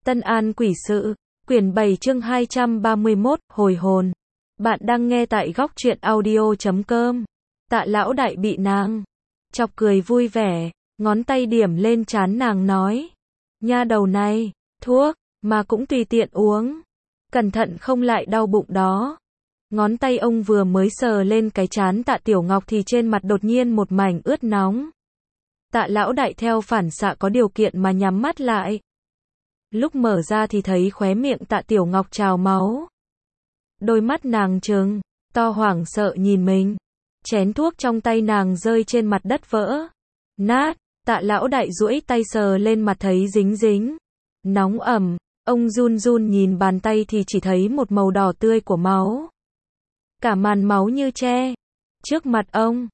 Tân An Quỷ Sự, quyển 7 chương 231, hồi hồn. Bạn đang nghe tại góc truyện audio.com. Tạ lão đại bị nàng chọc cười vui vẻ, ngón tay điểm lên trán nàng nói. Nha đầu này, thuốc, mà cũng tùy tiện uống. Cẩn thận không lại đau bụng đó. Ngón tay ông vừa mới sờ lên cái trán Tạ Tiểu Ngọc thì trên mặt đột nhiên một mảnh ướt nóng. Tạ lão đại theo phản xạ có điều kiện mà nhắm mắt lại. Lúc mở ra thì thấy khóe miệng Tạ Tiểu Ngọc trào máu. Đôi mắt nàng trừng to hoảng sợ nhìn mình. Chén thuốc trong tay nàng rơi trên mặt đất vỡ nát. Tạ lão đại duỗi tay sờ lên mặt thấy dính dính nóng ẩm. Ông run run nhìn bàn tay thì chỉ thấy một màu đỏ tươi của máu. Cả màn máu như tre trước mặt ông.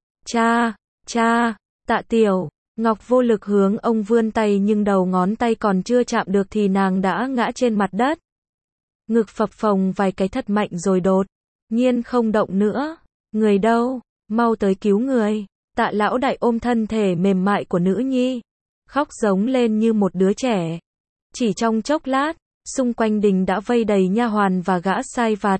Cha. Tạ Tiểu Ngọc vô lực hướng ông vươn tay nhưng đầu ngón tay còn chưa chạm được thì nàng đã ngã trên mặt đất. Ngực phập phồng vài cái thật mạnh rồi đột nhiên không động nữa. Người đâu? Mau tới cứu người. Tạ lão đại ôm thân thể mềm mại của nữ nhi, khóc giống lên như một đứa trẻ. Chỉ trong chốc lát, xung quanh đình đã vây đầy nha hoàn và gã sai vặt.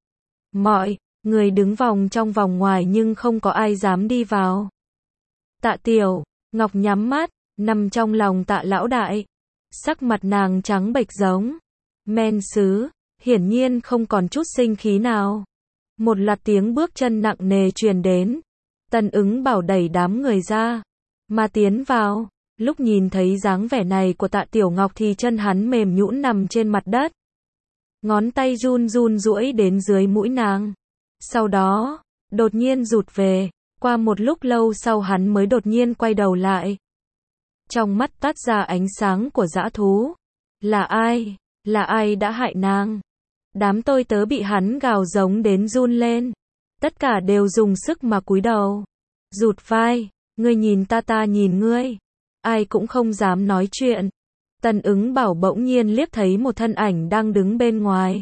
Mọi người đứng vòng trong vòng ngoài nhưng không có ai dám đi vào. Tạ Tiểu Ngọc nhắm mắt, nằm trong lòng Tạ lão đại. Sắc mặt nàng trắng bệch giống men sứ, hiển nhiên không còn chút sinh khí nào. Một loạt tiếng bước chân nặng nề truyền đến. Tần Ứng Bảo đẩy đám người ra mà tiến vào. Lúc nhìn thấy dáng vẻ này của Tạ Tiểu Ngọc thì chân hắn mềm nhũn nằm trên mặt đất. Ngón tay run run duỗi đến dưới mũi nàng. Sau đó, đột nhiên rụt về. Qua một lúc lâu sau hắn mới đột nhiên quay đầu lại. Trong mắt toát ra ánh sáng của dã thú. Là ai? Là ai đã hại nàng? Đám tôi tớ bị hắn gào giống đến run lên. Tất cả đều dùng sức mà cúi đầu. Rụt vai, ngươi nhìn ta nhìn ngươi. Ai cũng không dám nói chuyện. Tần Ứng Bảo bỗng nhiên liếc thấy một thân ảnh đang đứng bên ngoài.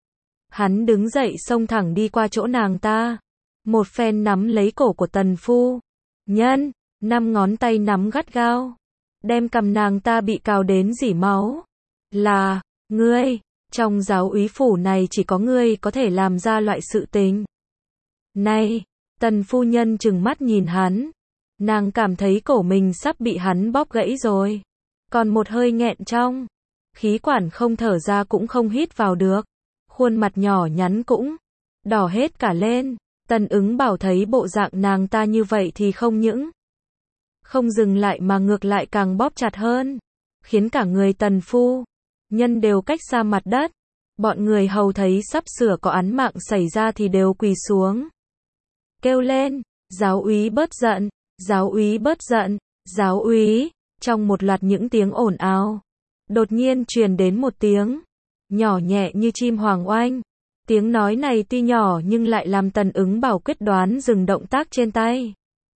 Hắn đứng dậy xông thẳng đi qua chỗ nàng ta. Một phen nắm lấy cổ của Tần Phu Nhân, 5 ngón tay nắm gắt gao. Đem cằm nàng ta bị cào đến rỉ máu. Là, ngươi, trong giáo úy phủ này chỉ có ngươi có thể làm ra loại sự tình này. Tần Phu Nhân trừng mắt nhìn hắn. Nàng cảm thấy cổ mình sắp bị hắn bóp gãy rồi. Còn một hơi nghẹn trong. Khí quản không thở ra cũng không hít vào được. Khuôn mặt nhỏ nhắn cũng đỏ hết cả lên. Tần Ứng Bảo thấy bộ dạng nàng ta như vậy thì không những không dừng lại mà ngược lại càng bóp chặt hơn. Khiến cả người Tần Phu Nhân đều cách xa mặt đất. Bọn người hầu thấy sắp sửa có án mạng xảy ra thì đều quỳ xuống. Kêu lên, giáo úy bớt giận, giáo úy bớt giận, giáo úy. Trong một loạt những tiếng ồn ào, đột nhiên truyền đến một tiếng nhỏ nhẹ như chim hoàng oanh. Tiếng nói này tuy nhỏ nhưng lại làm Tần Ứng Bảo quyết đoán dừng động tác trên tay.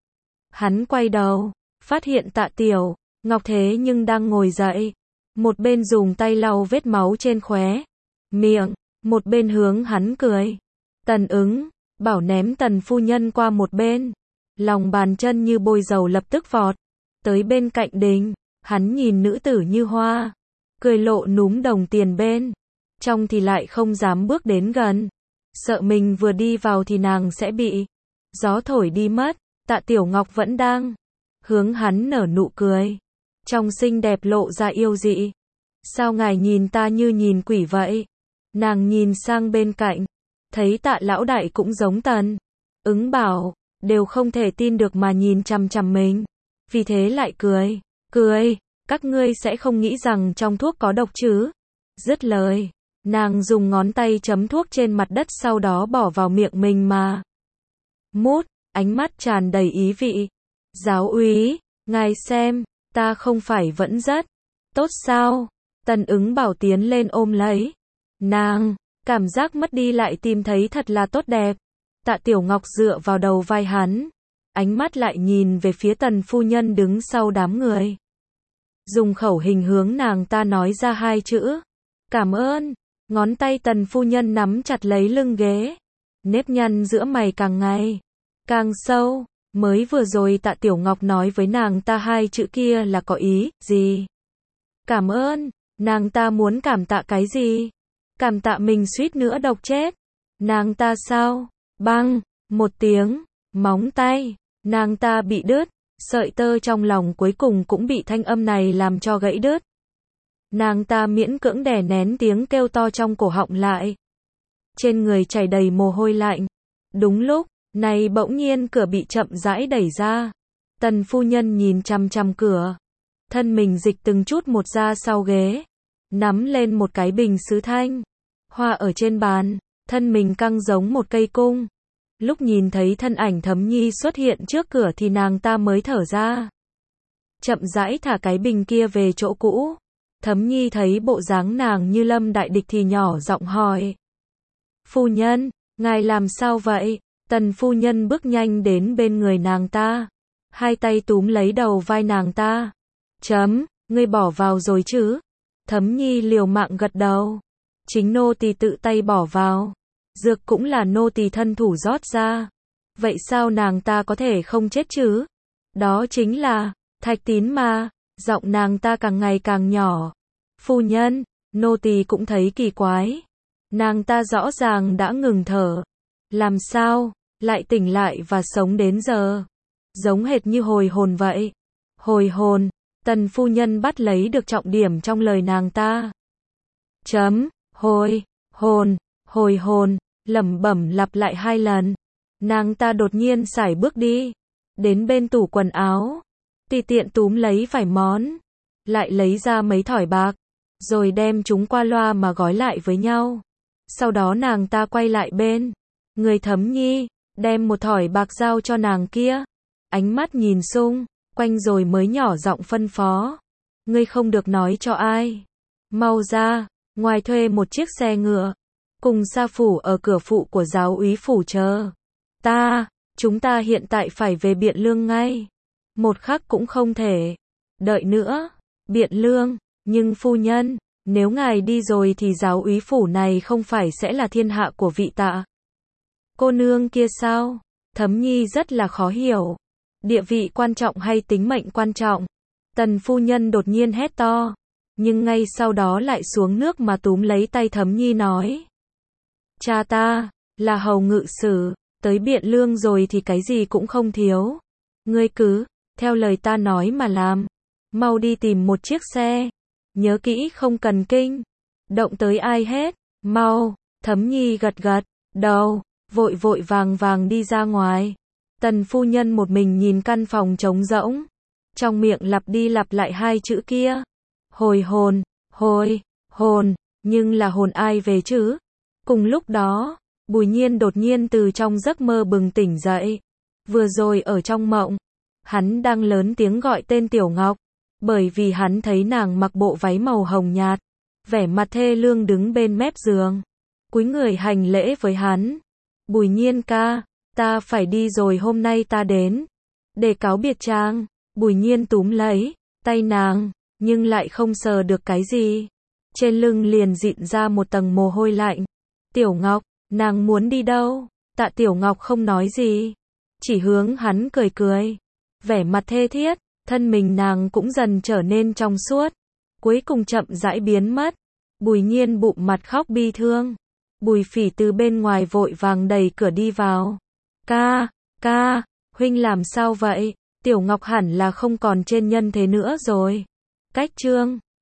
Hắn quay đầu, phát hiện Tạ Tiểu Ngọc thế nhưng đang ngồi dậy. Một bên dùng tay lau vết máu trên khóe miệng, một bên hướng hắn cười. Tần Ứng Bảo ném Tần Phu Nhân qua một bên. Lòng bàn chân như bôi dầu lập tức vọt tới bên cạnh đình. Hắn nhìn nữ tử như hoa, cười lộ núm đồng tiền bên trong thì lại không dám bước đến gần. Sợ mình vừa đi vào thì nàng sẽ bị gió thổi đi mất. Tạ Tiểu Ngọc vẫn đang hướng hắn nở nụ cười. Trong xinh đẹp lộ ra yêu dị. Sao ngài nhìn ta như nhìn quỷ vậy? Nàng nhìn sang bên cạnh. Thấy Tạ lão đại cũng giống Tần Ứng Bảo. Đều không thể tin được mà nhìn chằm chằm mình. Vì thế lại cười. Cười, các ngươi sẽ không nghĩ rằng trong thuốc có độc chứ? Dứt lời. Nàng dùng ngón tay chấm thuốc trên mặt đất sau đó bỏ vào miệng mình mà mút, ánh mắt tràn đầy ý vị. Giáo úy, ngài xem, ta không phải vẫn rất tốt sao? Tần Ứng Bảo tiến lên ôm lấy nàng, cảm giác mất đi lại tìm thấy thật là tốt đẹp. Tạ Tiểu Ngọc dựa vào đầu vai hắn, ánh mắt lại nhìn về phía Tần Phu Nhân đứng sau đám người. Dùng khẩu hình hướng nàng ta nói ra 2 chữ. Cảm ơn. Ngón tay Tần Phu Nhân nắm chặt lấy lưng ghế. Nếp nhăn giữa mày càng ngày càng sâu. Mới vừa rồi Tạ Tiểu Ngọc nói với nàng ta 2 chữ kia là có ý gì? Cảm ơn. Nàng ta muốn cảm tạ cái gì? Cảm tạ mình suýt nữa độc chết. Nàng ta sao? Bang, một tiếng, móng tay, nàng ta bị đứt, sợi tơ trong lòng cuối cùng cũng bị thanh âm này làm cho gãy đứt. Nàng ta miễn cưỡng đè nén tiếng kêu to trong cổ họng lại. Trên người chảy đầy mồ hôi lạnh. Đúng lúc này bỗng nhiên cửa bị chậm rãi đẩy ra. Tần phu nhân nhìn chằm chằm cửa, thân mình dịch từng chút một ra sau ghế, nắm lên một cái bình sứ thanh hoa ở trên bàn, thân mình căng giống một cây cung. Lúc nhìn thấy thân ảnh Thấm Nhi xuất hiện trước cửa thì nàng ta mới thở ra. Chậm rãi thả cái bình kia về chỗ cũ. Thấm Nhi thấy bộ dáng nàng như lâm đại địch thì nhỏ giọng hỏi. Phu nhân, ngài làm sao vậy? Tần phu nhân bước nhanh đến bên người nàng ta, hai tay túm lấy đầu vai nàng ta. Ngươi bỏ vào rồi chứ? Thấm Nhi liều mạng gật đầu. Chính nô tỳ tự tay bỏ vào. Dược cũng là nô tỳ thân thủ rót ra. Vậy sao nàng ta có thể không chết chứ? Đó chính là Thạch Tín mà. Giọng nàng ta càng ngày càng nhỏ. Phu nhân, nô tỳ cũng thấy kỳ quái. Nàng ta rõ ràng đã ngừng thở. Làm sao lại tỉnh lại và sống đến giờ? Giống hệt như hồi hồn vậy. Hồi hồn. Tần phu nhân bắt lấy được trọng điểm trong lời nàng ta. Hồi hồn, lẩm bẩm lặp lại 2 lần. Nàng ta đột nhiên sải bước đi, đến bên tủ quần áo, tùy tiện túm lấy vài món, lại lấy ra mấy thỏi bạc, rồi đem chúng qua loa mà gói lại với nhau. Sau đó nàng ta quay lại bên người Thấm Nhi, đem một thỏi bạc giao cho nàng kia. Ánh mắt nhìn xung quanh rồi mới nhỏ giọng phân phó. Ngươi không được nói cho ai. Mau ra, ngoài thuê một chiếc xe ngựa, cùng sa phủ ở cửa phụ của giáo úy phủ chờ. Chúng ta hiện tại phải về Biện Lương ngay. Một khắc cũng không thể đợi nữa. Biện Lương, nhưng phu nhân, nếu ngài đi rồi thì giáo úy phủ này không phải sẽ là thiên hạ của vị Tạ cô nương kia sao? Thấm Nhi rất là khó hiểu. Địa vị quan trọng hay tính mệnh quan trọng? Tần phu nhân đột nhiên hét to, nhưng ngay sau đó lại xuống nước mà túm lấy tay Thấm Nhi nói. Cha ta là hầu ngự sử, tới Biện Lương rồi thì cái gì cũng không thiếu. Ngươi cứ theo lời ta nói mà làm. Mau đi tìm một chiếc xe. Nhớ kỹ không cần kinh động tới ai hết. Mau. Thấm Nhi gật gật đầu, vội vội vàng vàng đi ra ngoài. Tần phu nhân một mình nhìn căn phòng trống rỗng, trong miệng lặp đi lặp lại 2 chữ kia. Hồi hồn, nhưng là hồn ai về chứ? Cùng lúc đó, Bùi Nhiên đột nhiên từ trong giấc mơ bừng tỉnh dậy. Vừa rồi ở trong mộng, hắn đang lớn tiếng gọi tên Tiểu Ngọc, bởi vì hắn thấy nàng mặc bộ váy màu hồng nhạt, vẻ mặt thê lương đứng bên mép giường, cúi người hành lễ với hắn. Bùi Nhiên ca, ta phải đi rồi, hôm nay ta đến để cáo biệt chàng. Bùi Nhiên túm lấy tay nàng, nhưng lại không sờ được cái gì. Trên lưng liền dịn ra một tầng mồ hôi lạnh. Tiểu Ngọc, nàng muốn đi đâu? Tạ Tiểu Ngọc không nói gì, chỉ hướng hắn cười cười, vẻ mặt thê thiết. Thân mình nàng cũng dần trở nên trong suốt, cuối cùng chậm rãi biến mất. Bùi Nhiên bụng mặt khóc bi thương. Bùi Phỉ từ bên ngoài vội vàng đẩy cửa đi vào. Ca, huynh làm sao vậy? Tiểu Ngọc hẳn là không còn trên nhân thế nữa rồi. Cách chương